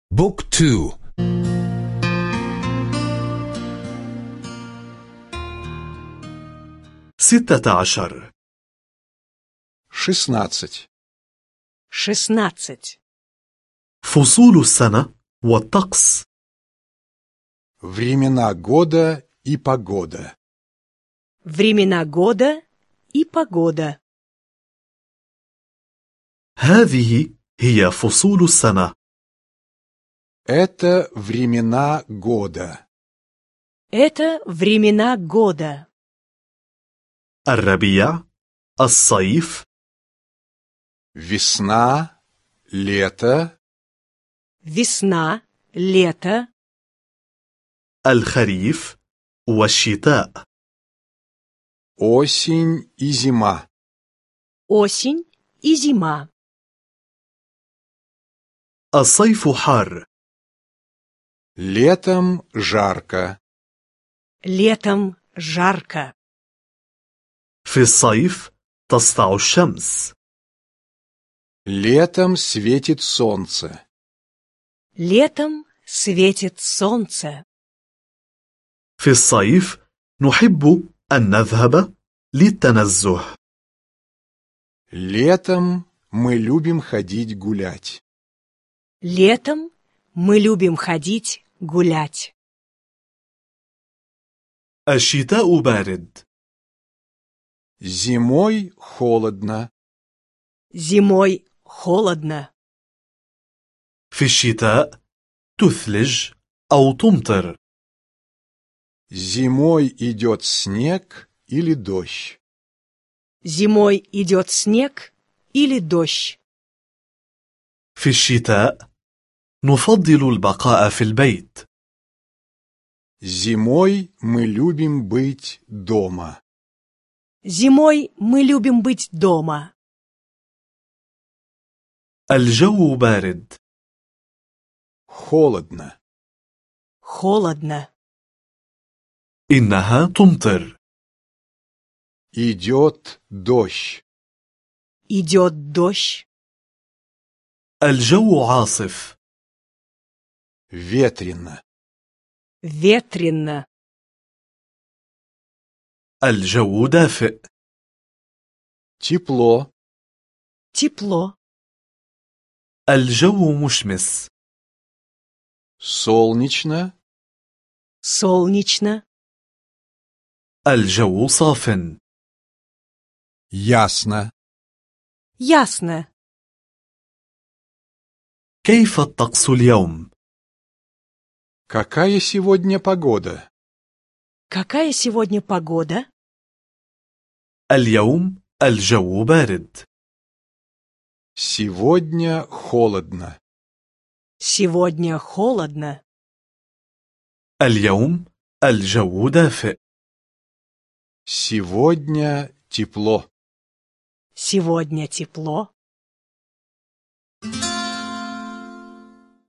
بوك تو. 16. 16. فصول السنة والطقس. Времена года и погода. Времена года и погода. هذه هي فصول السنة. Это времена года. Это времена года. الربيع، الصيف، Весна, лето, Весна, лето, الخريف والشتاء. осень и зима. осень и зима. الصيف حار. Летом жарко. Летом жарко. في الصيف تسطع الشمس. Летом светит солнце. Летом светит солнце. في الصيف نحب أن نذهب للتنزه. Летом мы любим ходить гулять. Летом мы любим ходить гулять. الشتاء بارد. Зимой холодно. Зимой холодно. في الشتاء تثلج أو تمطر. Зимой идет снег или дождь. Зимой идет снег или дождь. في الشتاء نفضل البقاء في البيت. Зимой мы любим быть дома. Зимой мы любим быть дома. الجو بارد. Холодно. Холодно. إنها تمطر. Идет дождь. Идет дождь. الجو عاصف. Ветрено. Ветрено. الجو دافئ. Тепло. Тепло. الجو مشمس. Солнечно. Солнечно. الجو صاف. Ясно. Ясно. كيف الطقس اليوم؟ Какая сегодня погода? Какая сегодня погода? اليوم الجو بارد. Сегодня холодно. Сегодня холодно. اليوم الجو دافئ. Сегодня тепло. Сегодня тепло.